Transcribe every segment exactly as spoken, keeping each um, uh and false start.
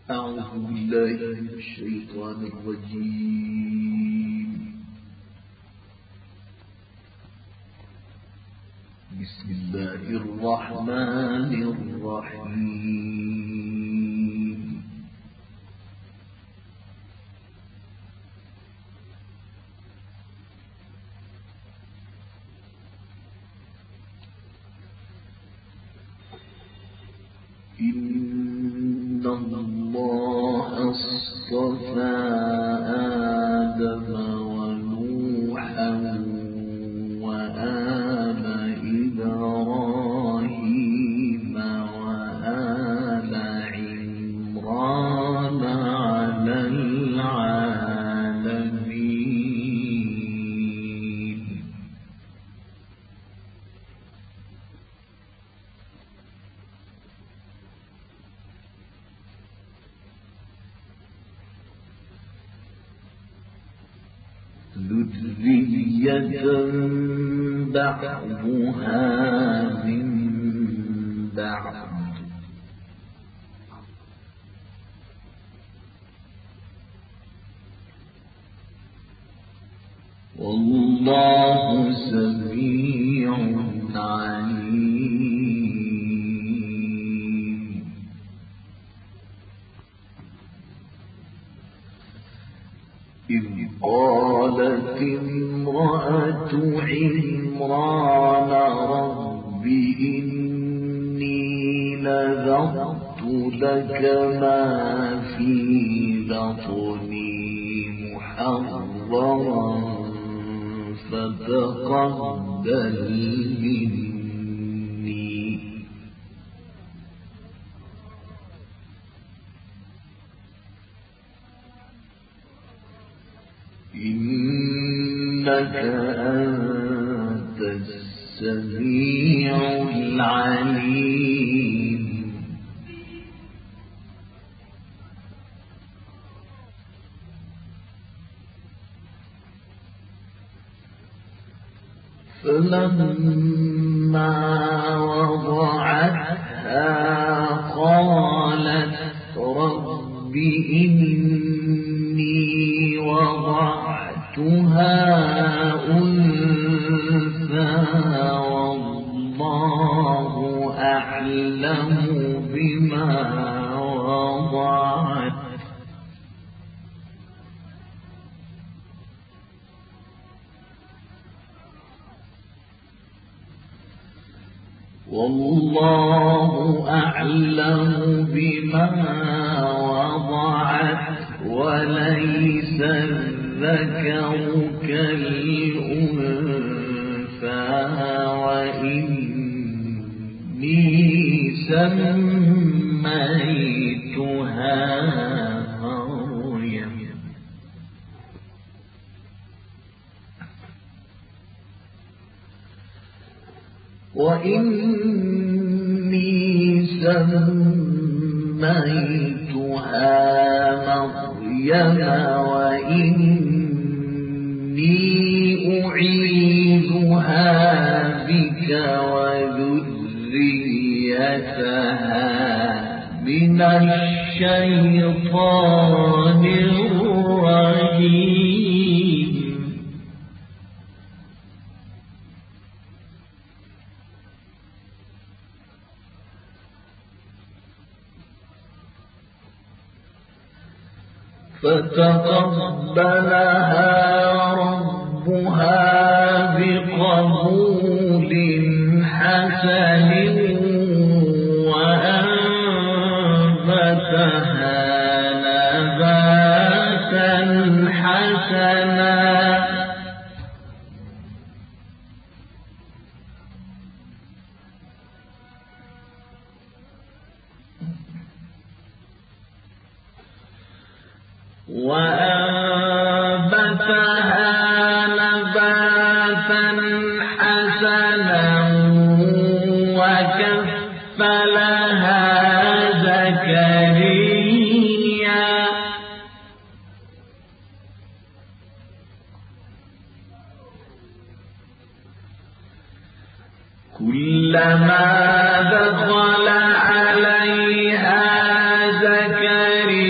أعوذ بالله من الشيطان الرجيم. بسم الله الرحمن الرحيم. إن الله اصطفى آدم ونوحا وآل إبراهيم وآل عمران على العالمين. ذرية بعضها من بعض. والله سميع عليم. إذ قالت امرأة عمران رب إني نذرت لك ما في بطني محررا فتقبل مني إنك أنت السميع العليم. فلما وضعتها قالت رب إني وضعتها أنثى والله أعلم بما وضعت والله أعلم بما وضعت وليس الذكر كالأنثى وإني سميتها مريم وإني سميتها مريم وإني أعيذها بك وذريتها من الشيطان الرجيم. فتقبلها ربها بقبول حسن وأنبتها نباتا حسنا وأنبتها نباتا حسنا وكفلها زكريا كلما دخل عليها زكريا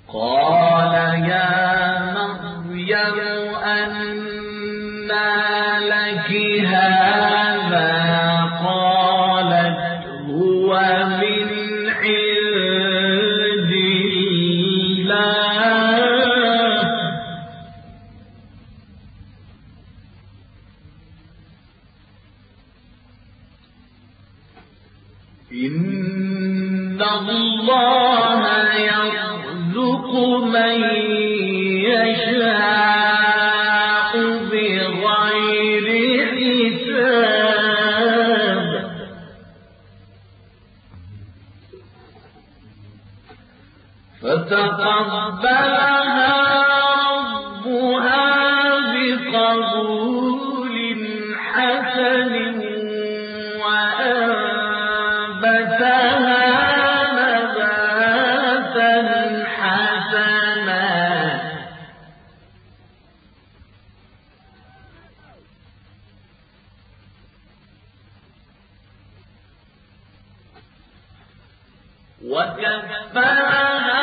قال يا مريم أنى لك هذا قالت هو من عند الله إن الله يرزق من يشاء بغير حساب فتقبلها ربها بقبول حسن وأنبتها نباتا حسنا وكفاها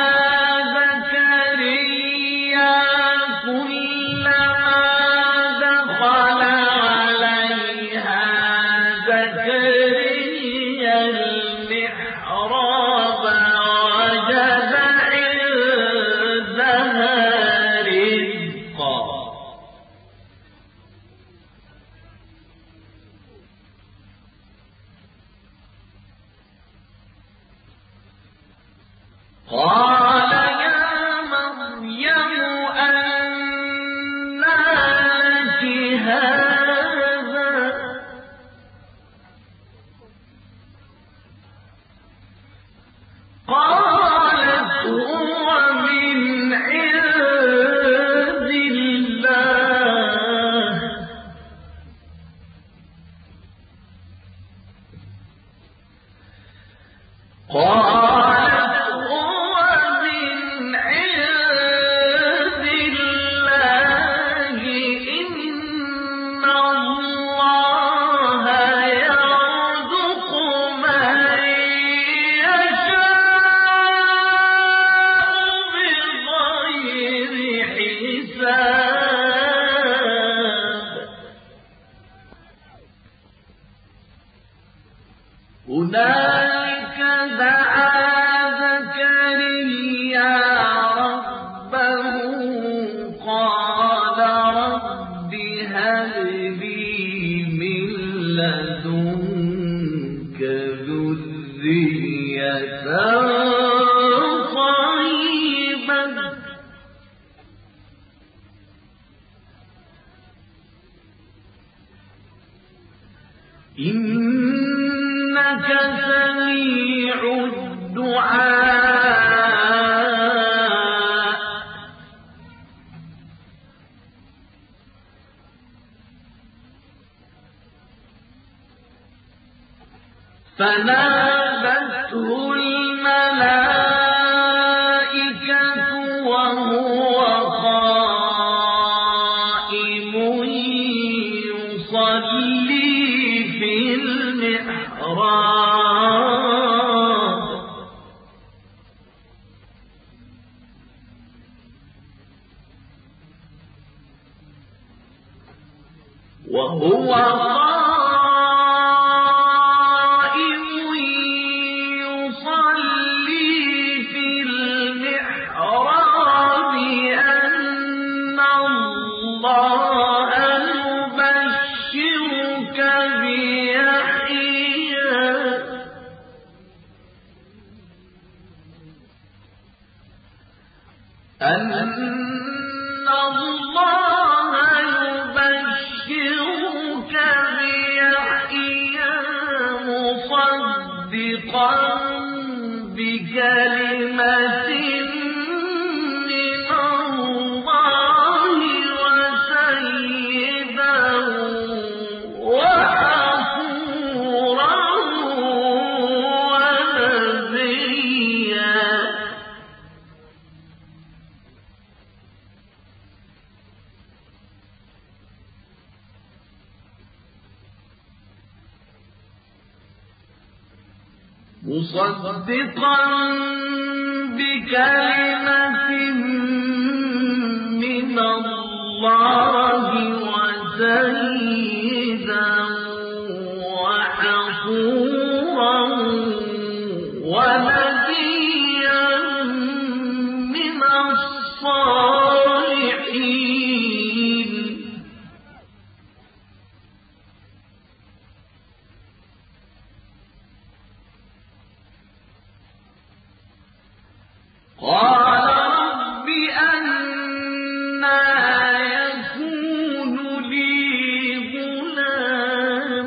زكريا كلما دخل عليها زكريا المحراب وجد عندها رزقا قال يا مريم أنى لك هذا قالت هو من عند الله قالت هو من عند الله إن الله يرزق من يشاء بغير حساب هنالك دعا زكريا ربه قال رب هب لي من لدنك ذرية طيبة إنك سميع الدعاء فنادته الملائكة وهو قائم يصلي في المحراب وهو قائم يصلي في المحراب أن الله يبشرك بيحيى أن الله يبشرك بيحيى مصدقا بكلمة من الله وسيدا وحصورا ونبيا مصدقا بكلمة اللَّهِ وَسَيِّدًا وَحَصُورًا وَنَبِيًّا مِّنَ الصَّالِحِينَ. قَالَ رَبِّ أَنَّىٰ يَكُونُ لِي غُلَامٌ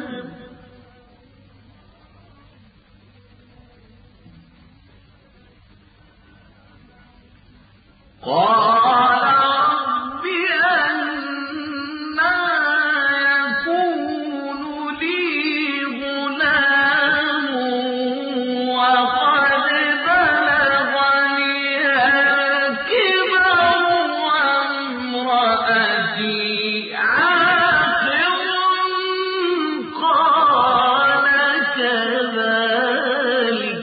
قَالَ رَبِّ أَنَّىٰ يَكُونُ لِي غُلَامٌ وَقَدْ بَلَغَنِيَ الْكِبَرُ وَامْرَأَتِي عَاقِرٌ ۖ قَالَ كَذَٰلِكَ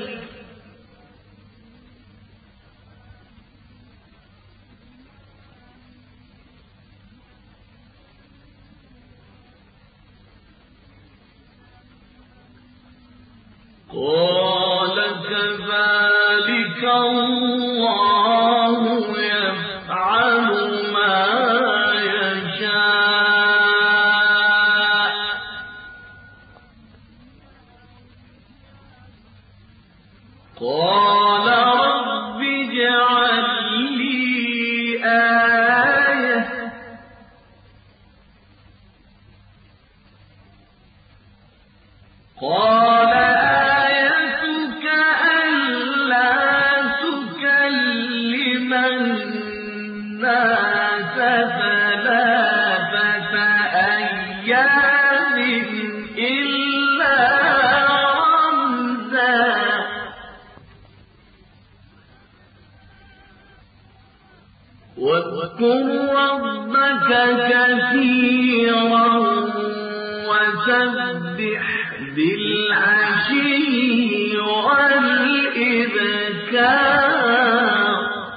قَالَ كَذَٰلِكَ اللَّهُ يَفْعَلُ مَا يَشَاءُ ۚ قَالَ رَبِّ اجْعَل لِّي آيَةً ۖ قَالَ آيَتُكَ أَلَّا تُكَلِّمَ النَّاسَ ثَلَاثَةَ أَيَّامٍ إِلَّا رَمْزًا ۗ وَاذْكُر رَّبَّكَ كَثِيرًا وَسَبِّحْ بِالْعَشِيِّ وَالْإِبْكَارِ.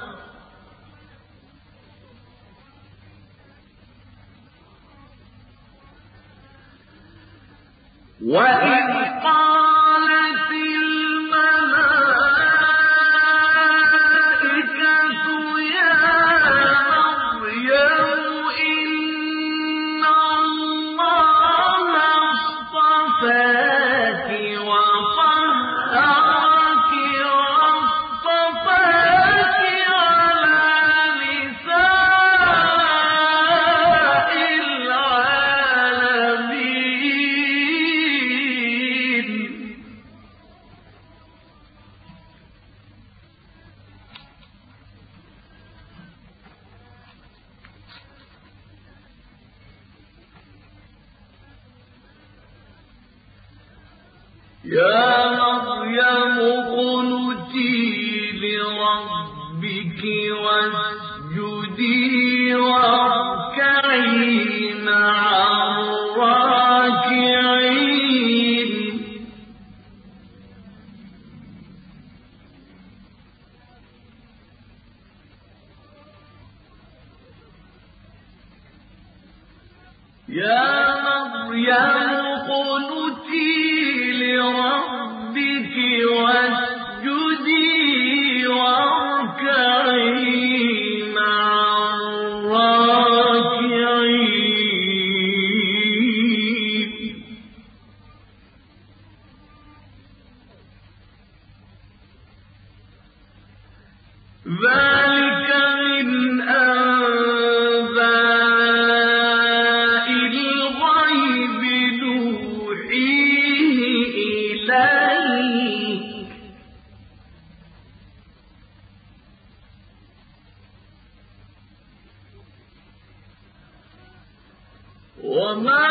وَإِذْ قَالَتِ الْمَلَائِكَةُ يَا مَرْيَمُ إِنَّ اللَّهَ اصْطَفَاكِ وَطَهَّرَكِ وَاصْطَفَاكِ عَلَىٰ نِسَاءِ الْعَالَمِينَ. يَا مَرْيَمُ اقْنُتِي لِرَبِّكِ وَاسْجُدِي وَارْكَعِي مَعَ الرَّاكِعِينَ. يَا مَرْيَمُ اقْنُتِي لِرَبِّكِ وَاسْجُدِي وَارْكَعِي مَعَ الرَّاكِعِينَ. ذَٰلِكَ مِنْ أَنبَاءِ الْغَيْبِ نُوحِيهِ إِلَيْكَ ۚ وَمَا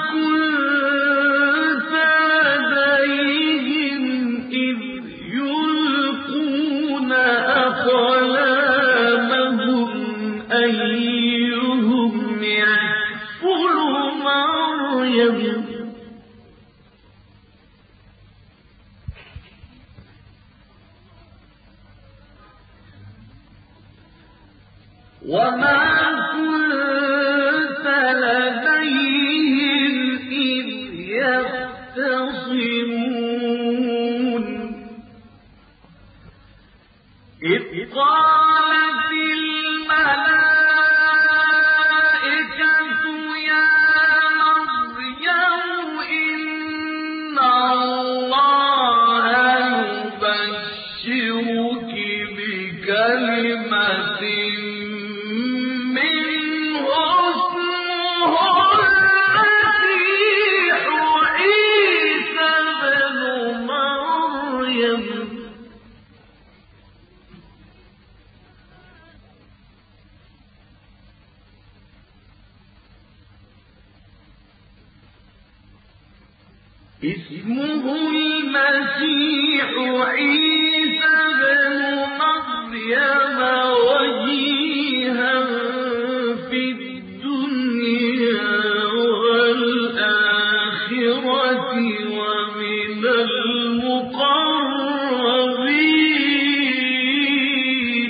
كُنتَ لَدَيْهِمْ إِذْ يُلْقُونَ أَقْلَامَهُمْ أَيُّهُمْ يَكْفُلُ مَرْيَمَ ۚ وَمَا كُنتَ اسمه المسيح عيسى بن مريم وجيها في الدنيا والآخرة ومن المقربين.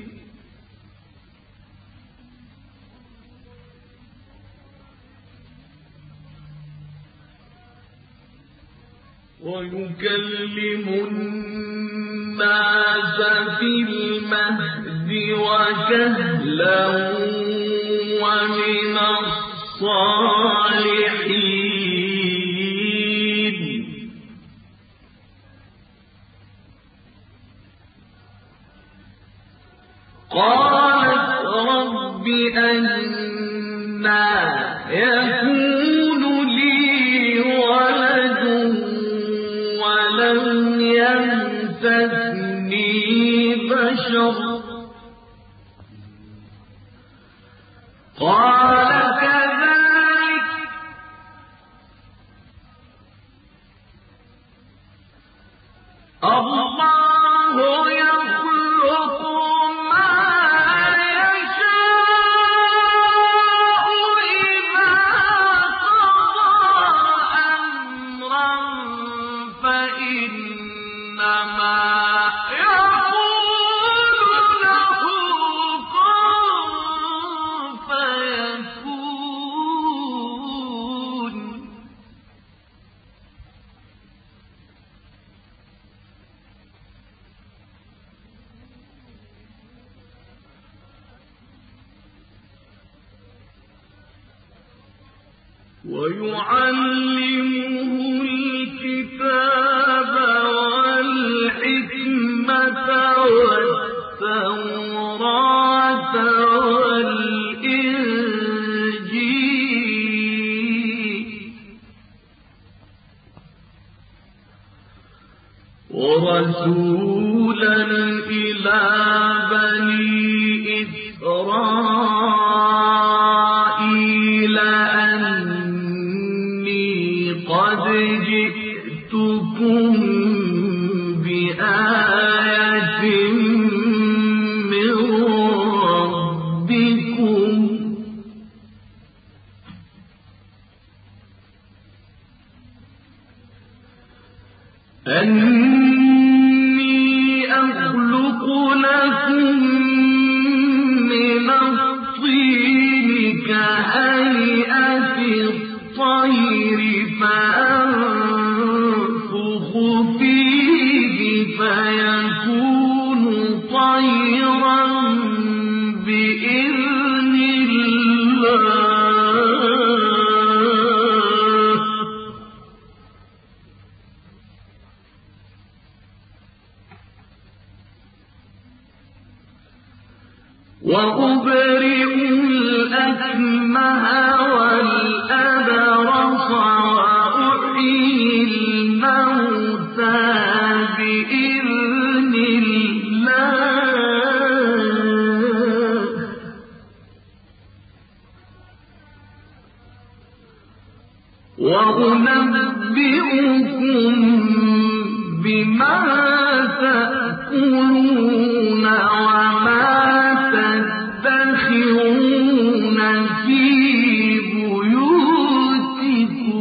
ويكلم الناس في المهد وكهلا ومن الصالحين. قالت رب أنى يكون لي ولد ولم يمسسني بشر قال كذلك الله يخلق ما يشاء إذا قضى أمرا فإنما يقول له كن فيكون. ويعلمه الكتاب والحكمة والتوراة والإنجيل ورسولا إلى بني إسرائيل أني قد جئتكم بآية من ربكم أني أخلق لكم من الطين كهيئة الطير فأنفخ فيه فيكون طيرا بإذن الله. وأبرئ الأكمه والأبرص وأحيي الموتى بإذن الله وأنبئكم بما تأكلون وما تدخرون في بيوتكم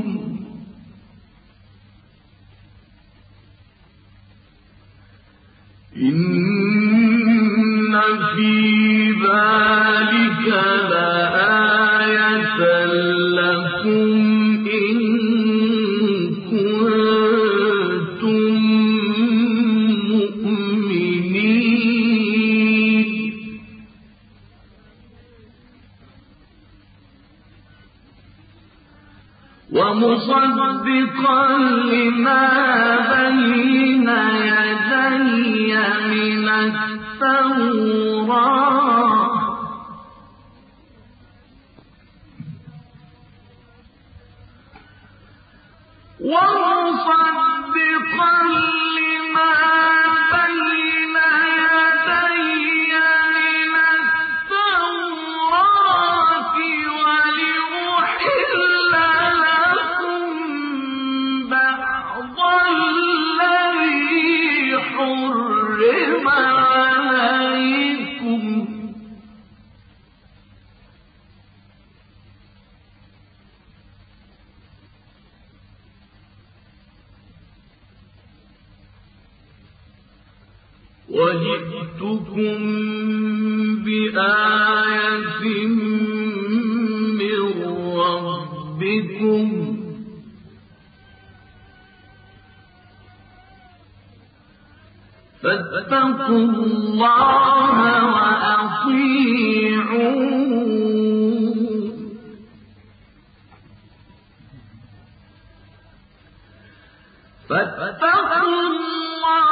إن في ذلك لآية لكم إن كنتم مؤمنين. ومصدقا لما بين يدي من التوراة ومصدقا لما بين يدي من التوراة ولأحل لكم بعض الذي حرم عليكم وجئتكم بآية من ربكم فاتقوا الله وأطيعون فاتقوا الله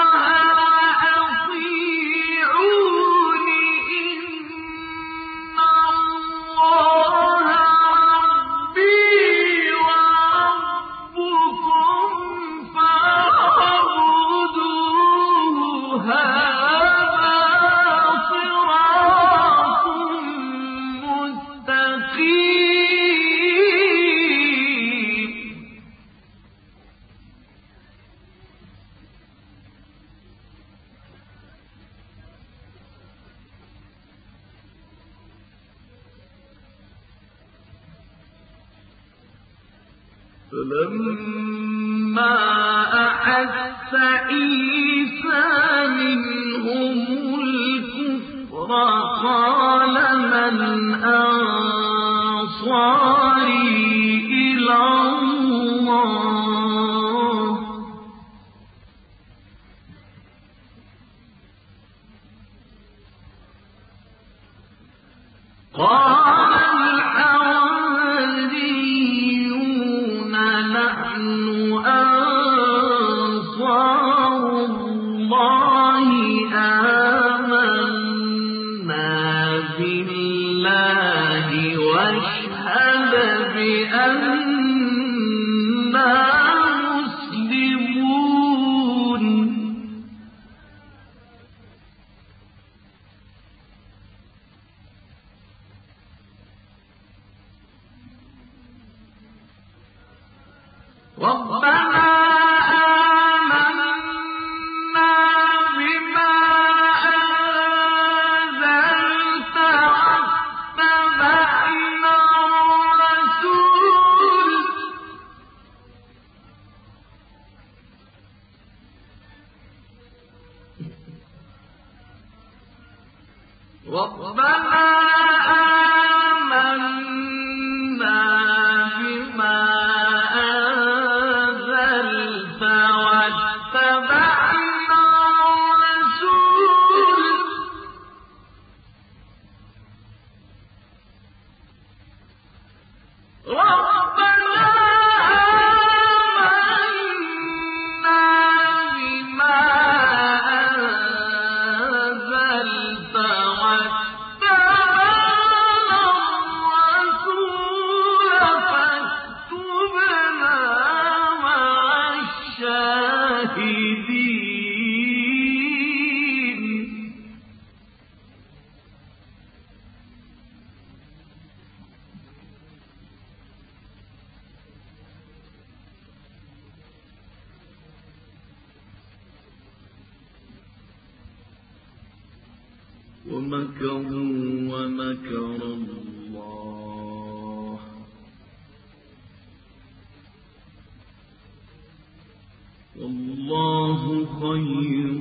فلما أحس عيسى منهم الكفر قال من أنصاري إلى الله قال ربنا آمنا بما أنزلت واتبعنا الرسول ربنا آمنا بما ومكروا ومكر الله والله خير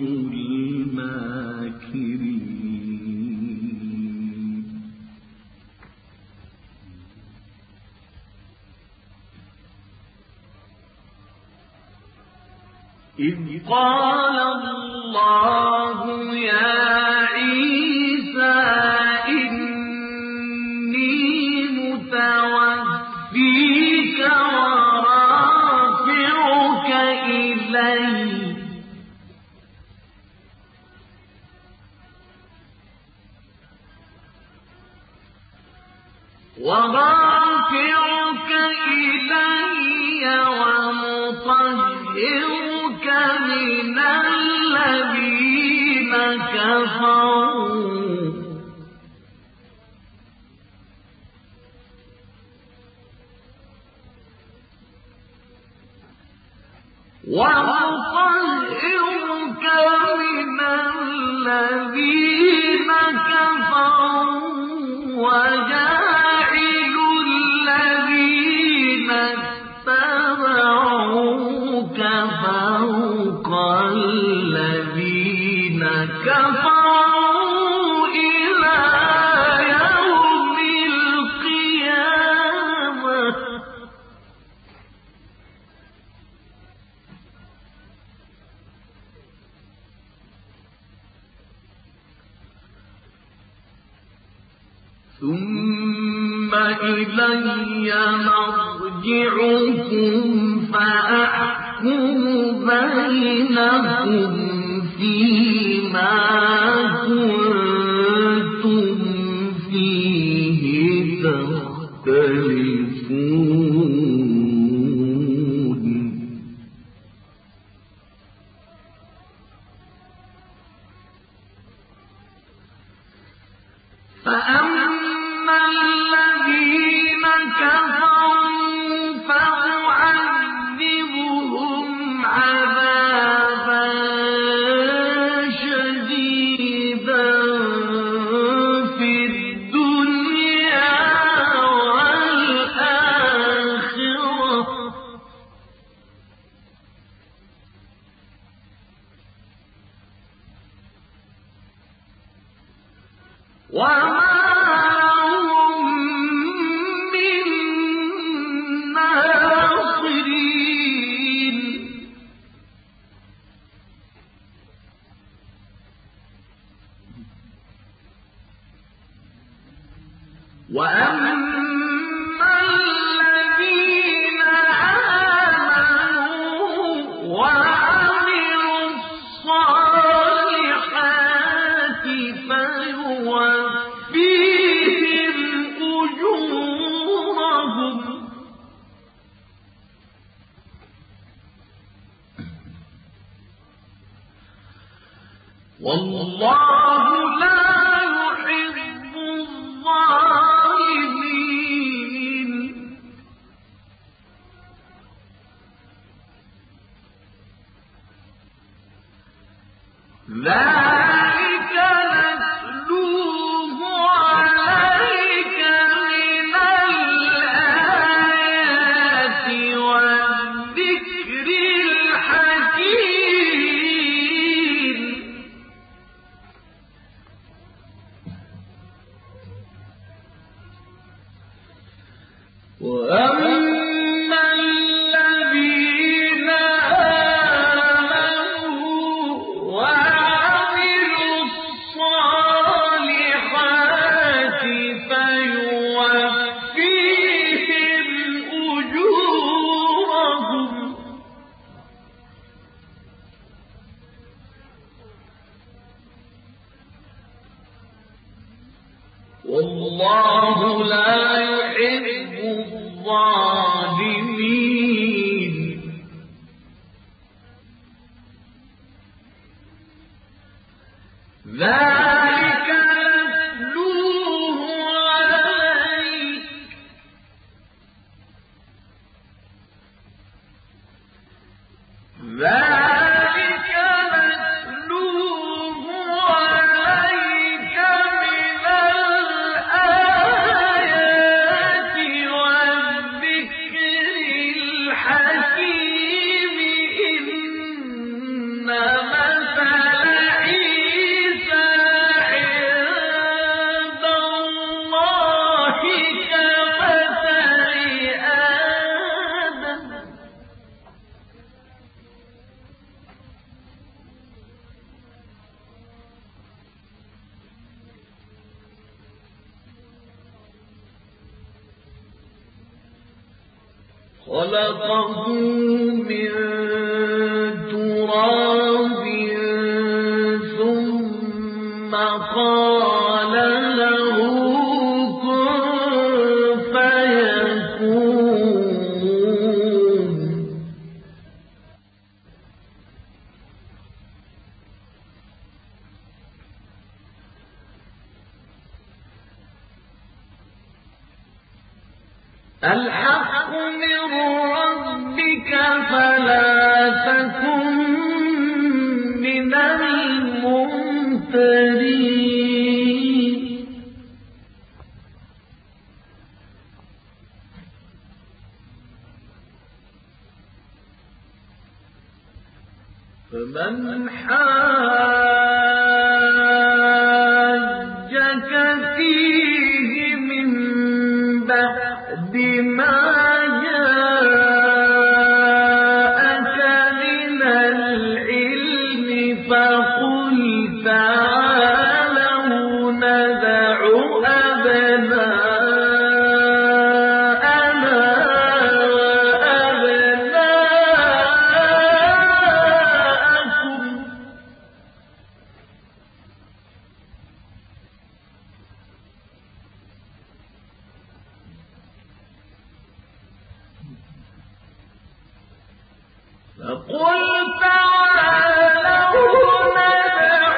الماكرين إذ قال الله يا عيسى إني متوفيك ورافعك إلي ومطهرك من الذين كفروا ومطهرك من الذين كفروا وجاعل الذين اتبعوك فوق الذين كفروا إلى يوم القيامة ثم إلي مرجعكم فأحكم بينكم فيما كنتم فيه تختلفون فأما الذين كفروا فأعذبهم عذابا شديدا في الدنيا والآخرة وما لهم من ناصرين وأما الذين آمنوا وعملوا الصالحات فيوفيهم أجورهم والله لا يحب الظالمين ذلك نتلوه عليك من الآيات والذكر الحكيم وأما الذين آمنوا وعملوا الصالحات فيوفيهم أجورهم والله لا يحب الظالمين ذلك نتلوه عليك ذلك نتلوه عليك من الآيات والذكر الحكيم إن مثل عيسى عند الله كمثل آدم خلقه من تراب ثم قال له كن الحق من ربك فلا تكن من الممترين فمن حاجك فيه من بعد ما جاءك من العلم فقل تعالوا ندع أبناءنا وأبناءكم فقل تعالوا ندع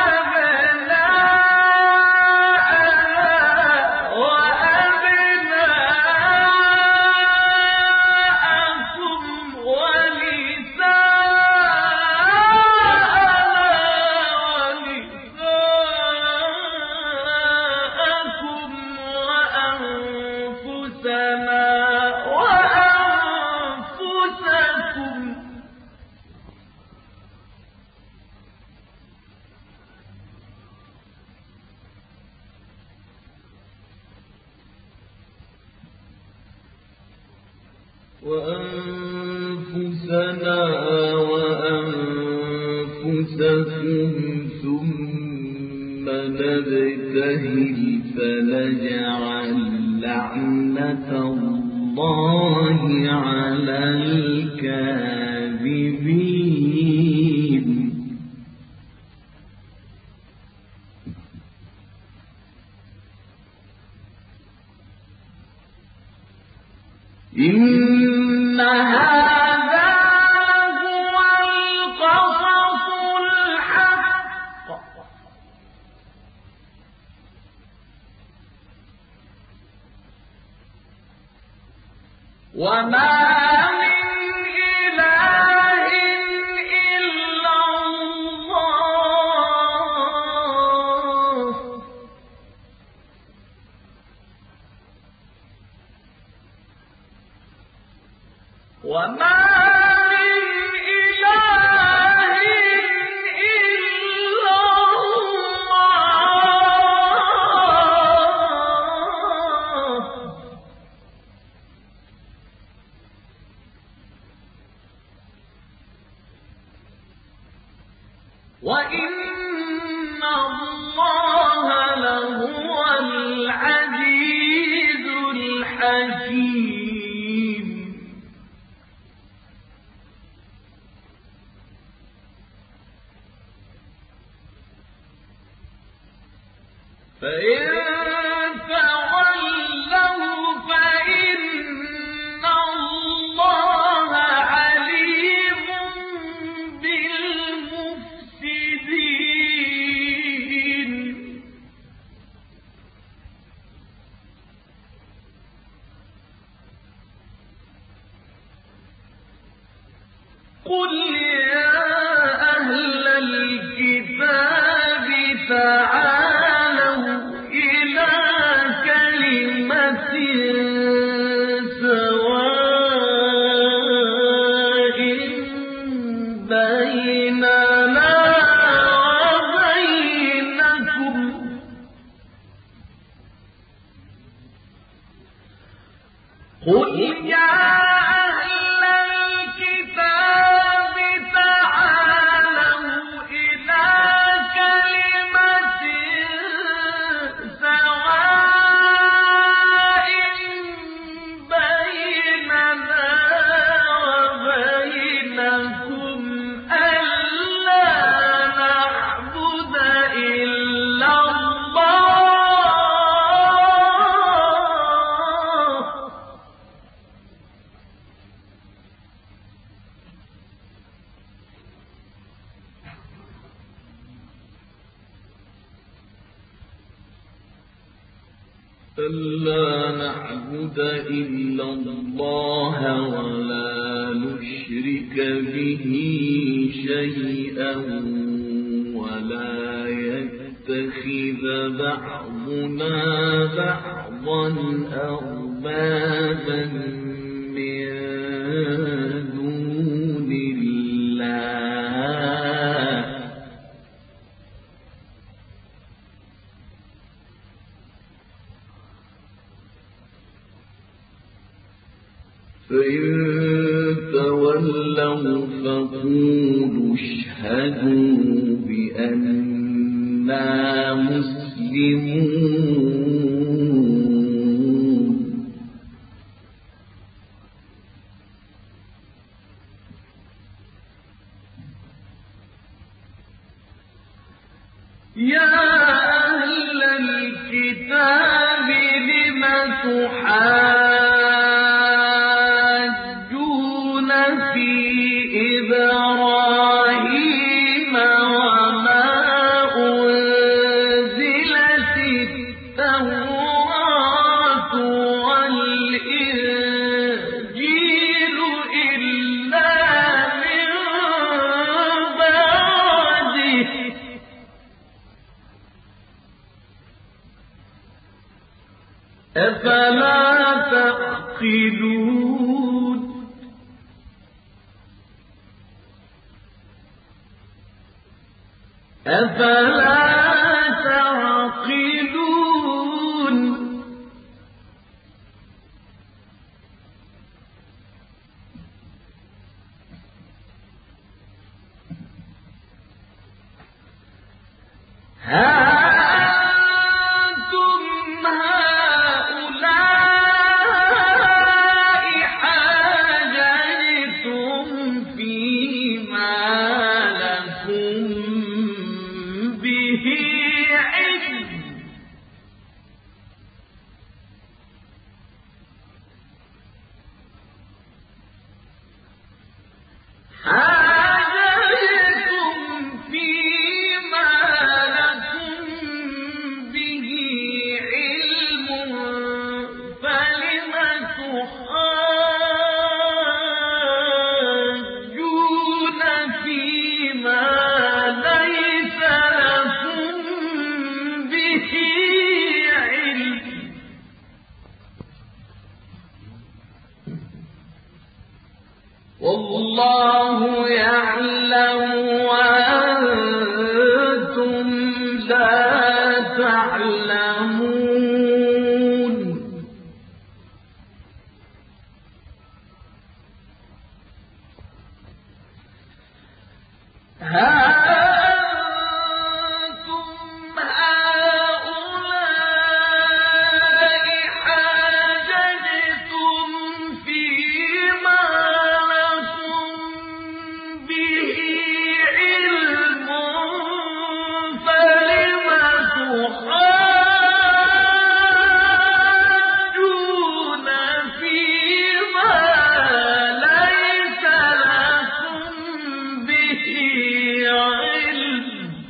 أبناءنا وأبناءكم ونساءنا ونساءكم وأنفسنا وأنفسكم وأنفسنا وأنفسكم ثم نبتهل فنجعل لعنة الله على الكاذبين إن هذا هو القصص الحق وما من إله إلا الله وما من إله إلا الله وإن الله لهو العزيز الحكيم فإن تولوا فإن الله عليم بالمفسدين قل يا أهل الكتاب تعالوا إلى كلمة سواء بيننا وبينكم قل يا أهل الكتاب تعالوا إلى كلمة سواء بيننا وبينكم ألا نعبد إلا الله ألا نعبد إلا الله ولا نشرك به شيئا ولا يتخذ بعضنا بعضا أربابا من دون الله فإن تولوا فقولوا اشهدوا بأننا مسلمون يا أهل الكتاب لم تحاجون في إبراهيم وما أنزلت التوراة والإنجيل إلا من بعده أفلا تعقلون أفلا تعقلون أنتم هؤلاء حاججتم فيما لكم به علم حاججتم فيما لكم به علم فلم تحاجون فيما ليس لكم به علم والله يعلم وأنتم لا تعلمون أنتم هؤلاء حاججتم فيما لكم به علم فلم تحاجون فيما ليس لكم به علم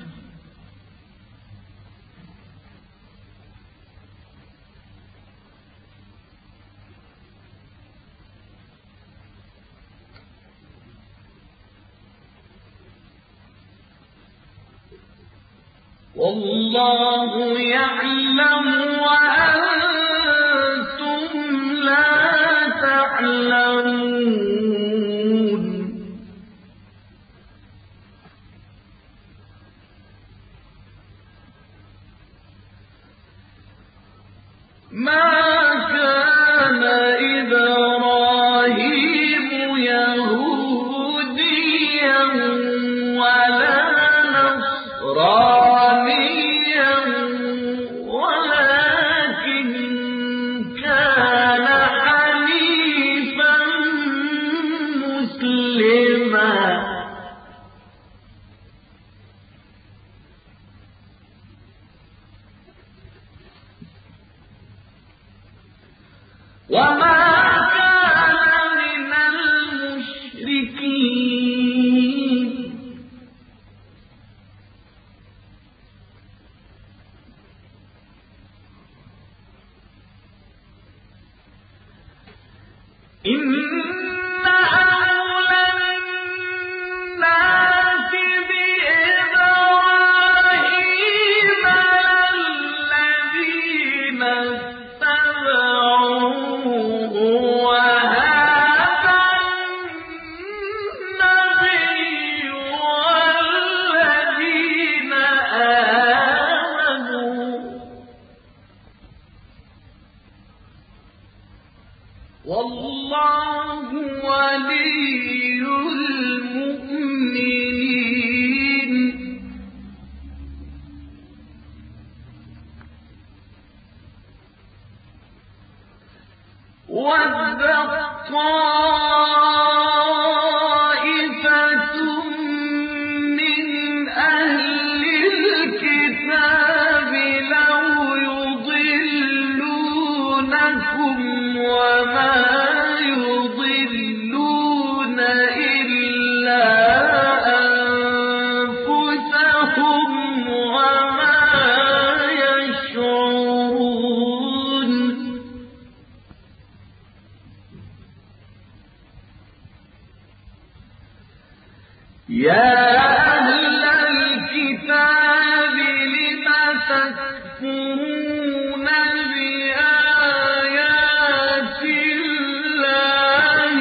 والله يعلم وأنتم لا تعلمون ما كان إبراهيم يهوديا ولا نصرانيا ولكن كان حنيفا مسلما وما كان من المشركين إن أولى الناس بإبراهيم الذين اتبعوه وهذا النبي والذين آمنوا والله ولي المؤمنين وَدَّ طَائِفَةٌ مِّنْ أَهْلِ الْكِتَابِ لَوْ يُضِلُّونَكُمْ وَمَا يُضِلُّونَ إِلَّا أَنفُسَهُمْ وَمَا يَشْعُرُونَ يَا أَهْلَ الْكِتَابِ لِمَ تَكْفُرُونَ بِآيَاتِ اللَّهِ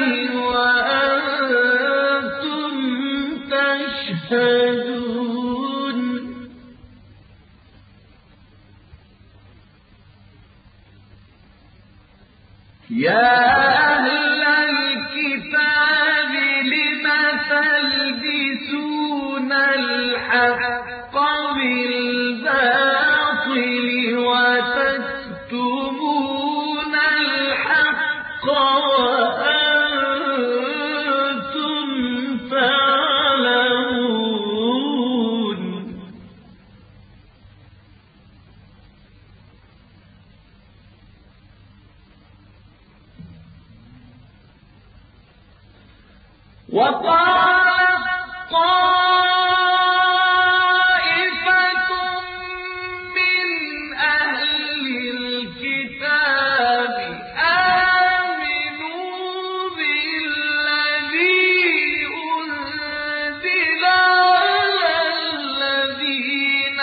وَأَنتُمْ تَشْهَدُونَ يَا أَهْلَ الْكِتَابِ لِمَ تَلْبِسُونَ الْحَقَّ بِالْبَاطِلِ وَتَكْتُمُونَ الْحَقَّ وَأَنتُمْ تَعْلَمُونَ وَقَالَتْ طَائِفَةٌ مِّنْ أَهْلِ الْكِتَابِ آمِنُوا بِالَّذِي أُنزِلَ عَلَى الَّذِينَ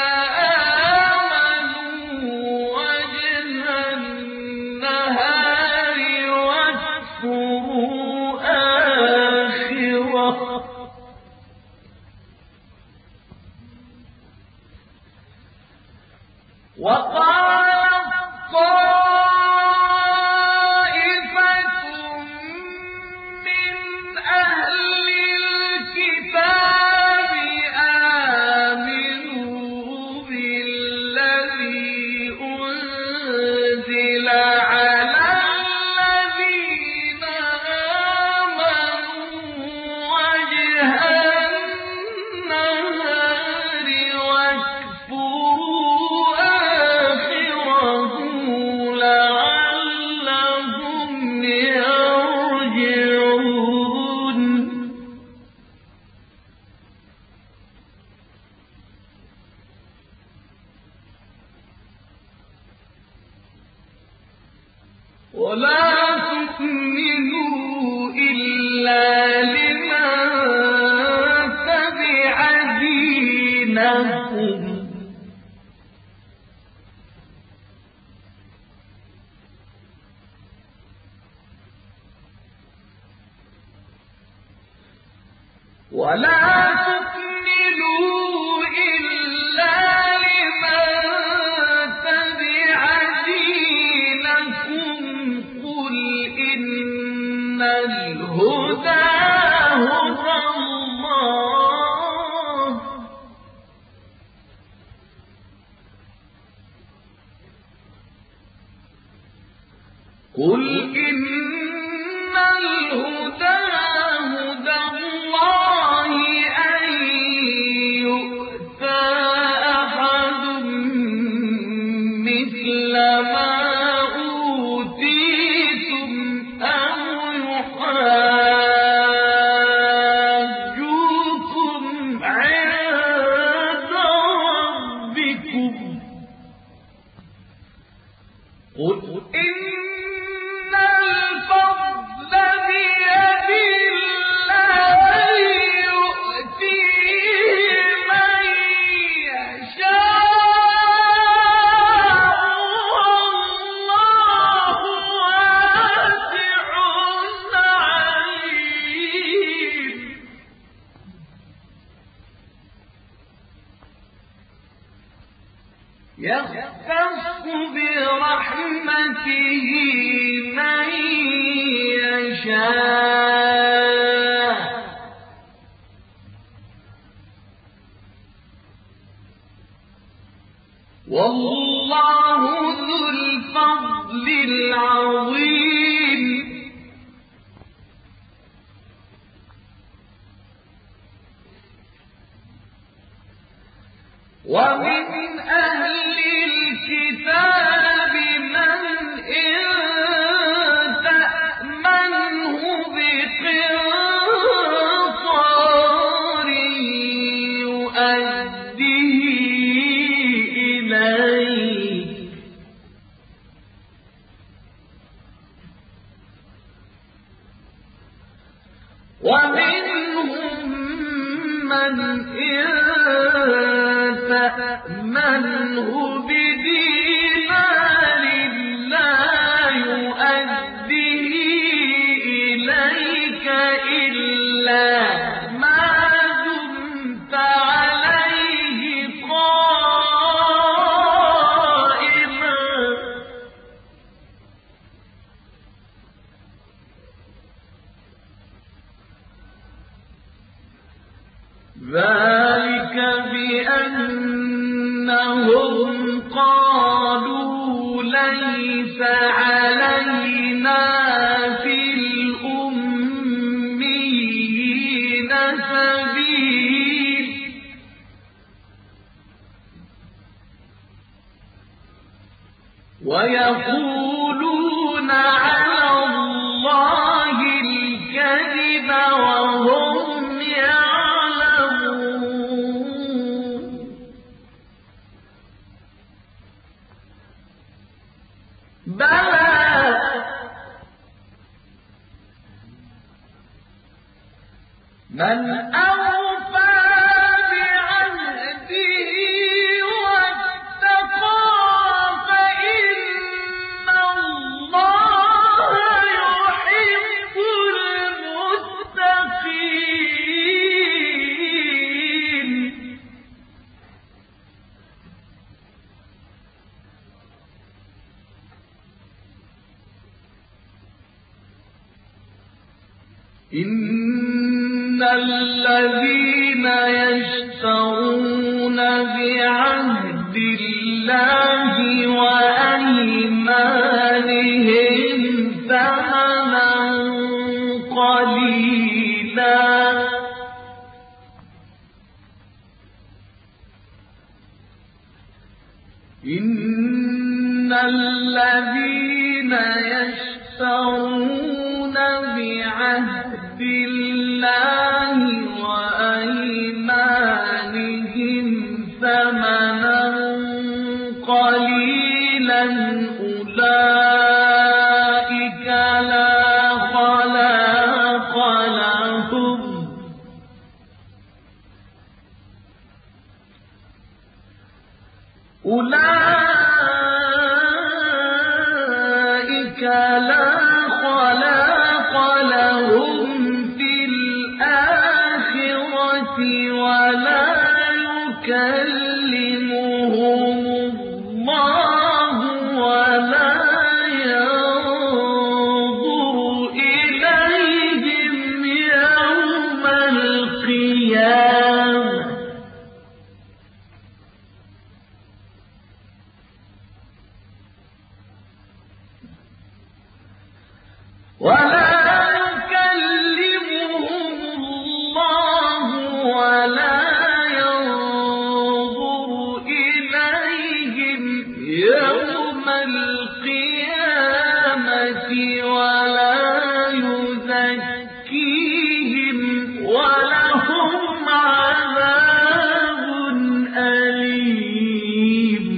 آمَنُوا وَجْهَ النَّهَارِ وَاكْفُرُوا آخِرَهُ وَقَالَتْ طَائِفَةٌ مِّنْ أَهْلِ الْكِتَابِ آمِنُوا بِالَّذِي أُنزِلَ عَلَى الَّذِينَ آمَنُوا وَجْهَ النَّهَارِ وَاكْفُرُوا آخِرَهُ لَعَلَّهُمْ يَرْجِعُونَ وَلَا تُؤْمِنُوا إِلَّا لِمَن تَبِعَ دِينَكُمْ وَلَا تُؤْمِنُوا إِلَّا لِمَن تَبِعَ دِينَكُمْ قُلْ إِنَّ الْهُدَىٰ هُدَى اللَّهِ قُلْ إِنَّ الْهُدَىٰ هُدَى اللَّهِ أَن يُؤْتَىٰ أَحَدٌ مِّثْلَ مَا أُوتِيتُمْ أَوْ يُحَاجُّوكُمْ عِندَ رَبِّكُمْ قُلْ إِنَّ الْفَضْلَ برحمته من يشاء والله ذو الفضل العظيم. ومن أهل الكتاب من إن تأمنه بقنطار يؤديه إليك ومنهم من إن تأمنه بدينار لا يؤديه إليك إلا ما دمت عليه قائما ذلك بأنهم قالوا ليس علينا في الأميين سبيل ويقولون على الله الكذب وهم يعلمون. بلى من أوفى بعهده واتقى فإن الله يحب المتقين. إن الذين يشترون بعهد الله وأيمانهم ثمنا قليلا إن الذين يشترون بعهد الله وأيمانهم ثمنا قليلا أولئك لا خلاق لهم أولئك لا خلاق لهم في الآخرة ولا يكلمهم الله ولا ينظر إليهم يوم القيامة ولا يكلمهم الله ولا ينظر إليهم يوم القيامة ولا يزكيهم ولهم عذاب أليم.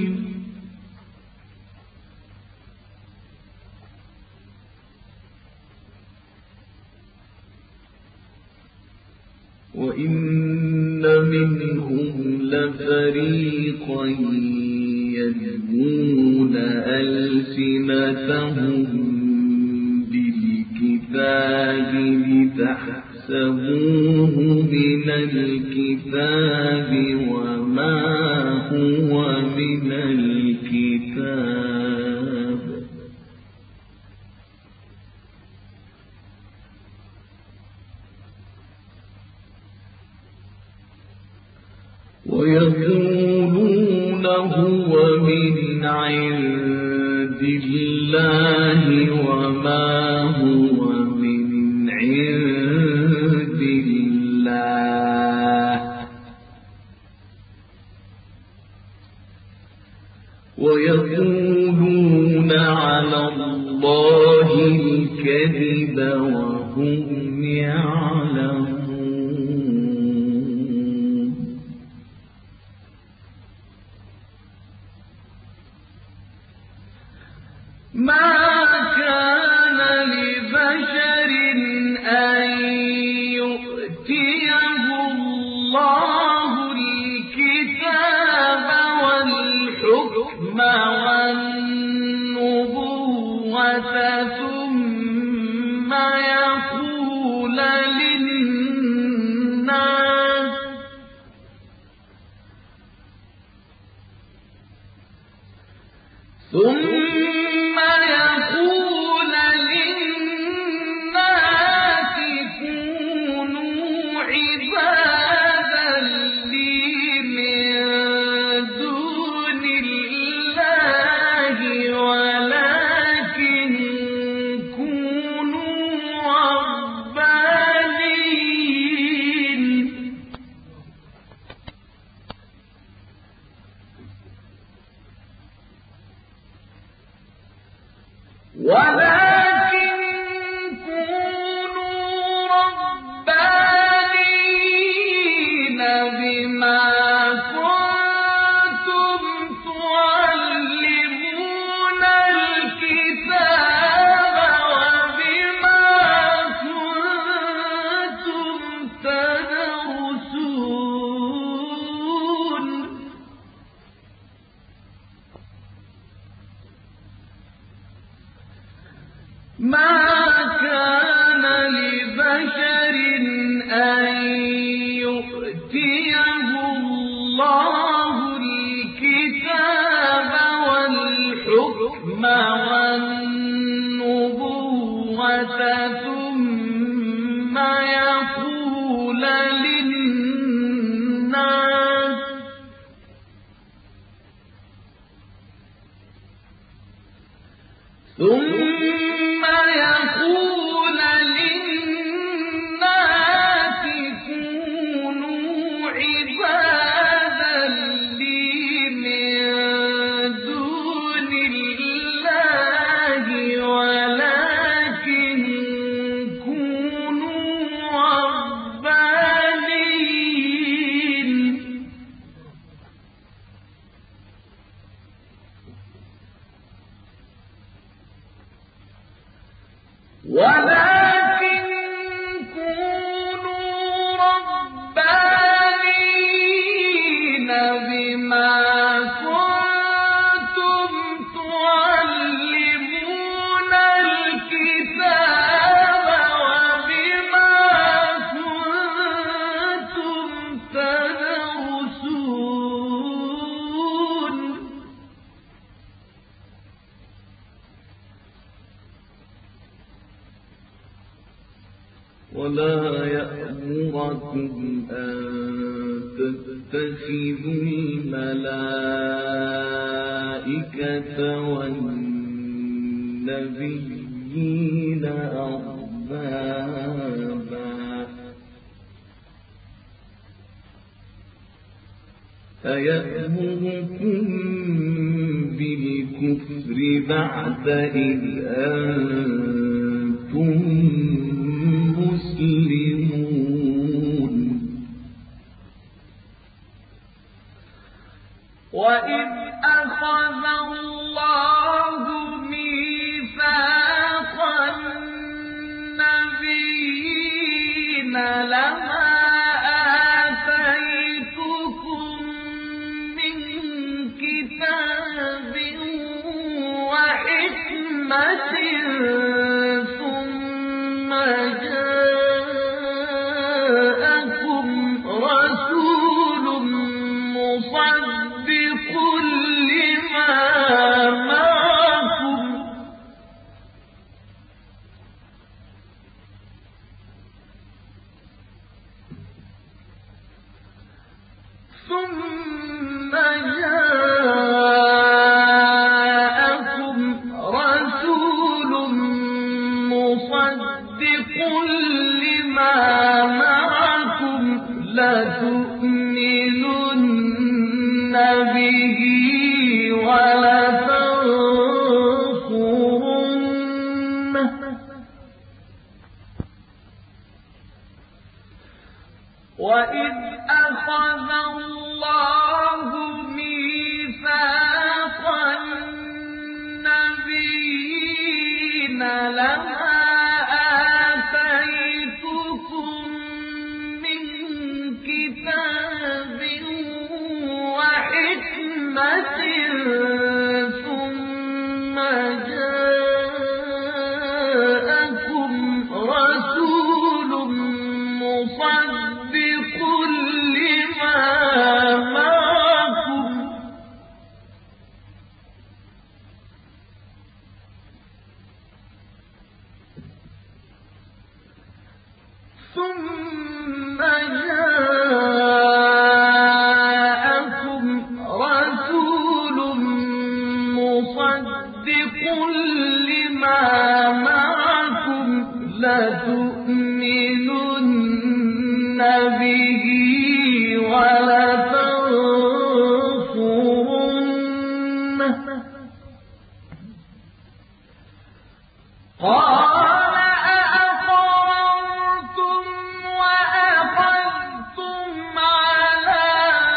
وإن منهم لفريقا يلوون ألسنتهم بالكتاب لتحسبوه من الكتاب وما هو من الكتاب ويقولون هو من عند الله وما هو من عند الله ويقولون على الله الكذب وهم يعلمون ما كان لبشر أن يؤتيه الله الكتاب والحكم والنبوة ثم يقول للناس ثم يقول للناس كونوا عبادا لي من دون الله ولكن كونوا ربانيين ولكن كونوا ربانيين بما كنتم تعلمون الكتاب وبما كنتم تدرسون ما كان لبشر أن يؤتيه الله الكتاب والحكم والنبوة ثم يقول للناس ثم يقول للناس كونوا عبادا لي من دون الله ولكن كونوا ربانيين ولكن كونوا ربانيين بما كنتم تعلمون الكتاب وبما كنتم تدرسون ولا يأمركم أن تتخذوا الملائكة والنبيين أربابا أيأمركم بالكفر بعد إذ أنتم مسلمون وإذ أخذ الله ميثاق النبيين لما آتيتكم من كتاب وحكمة ثم جاءكم رسول مصدق لما معكم ثم ما معكم لتؤمنن به ولتنصرنه وإذ أخذ الله ميثاق النبيين لما ثم جاءكم رسول مصدق لما معكم ثم جاءكم رسول مصدق لما معكم لتؤمنن به ولتنصرنه قال أأقررتم وأخذتم على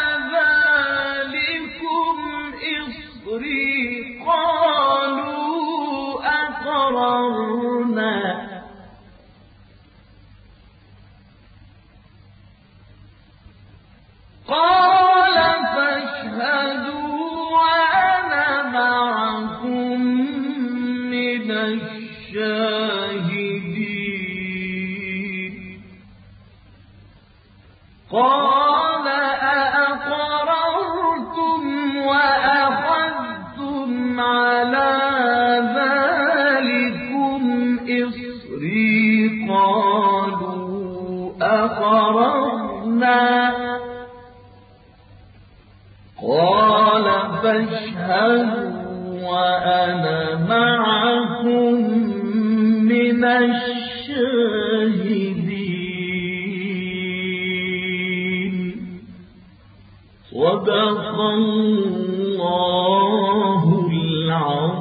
ذلكم إصري قالوا أقررنا قال فاشهدوا وأنا معكم من الشاهدين قال أأقررتم وأخذتم على ذلكم إصري قالوا أقررنا قال فاشهدوا وأنا معكم من الشاهدين صدق الله العظيم.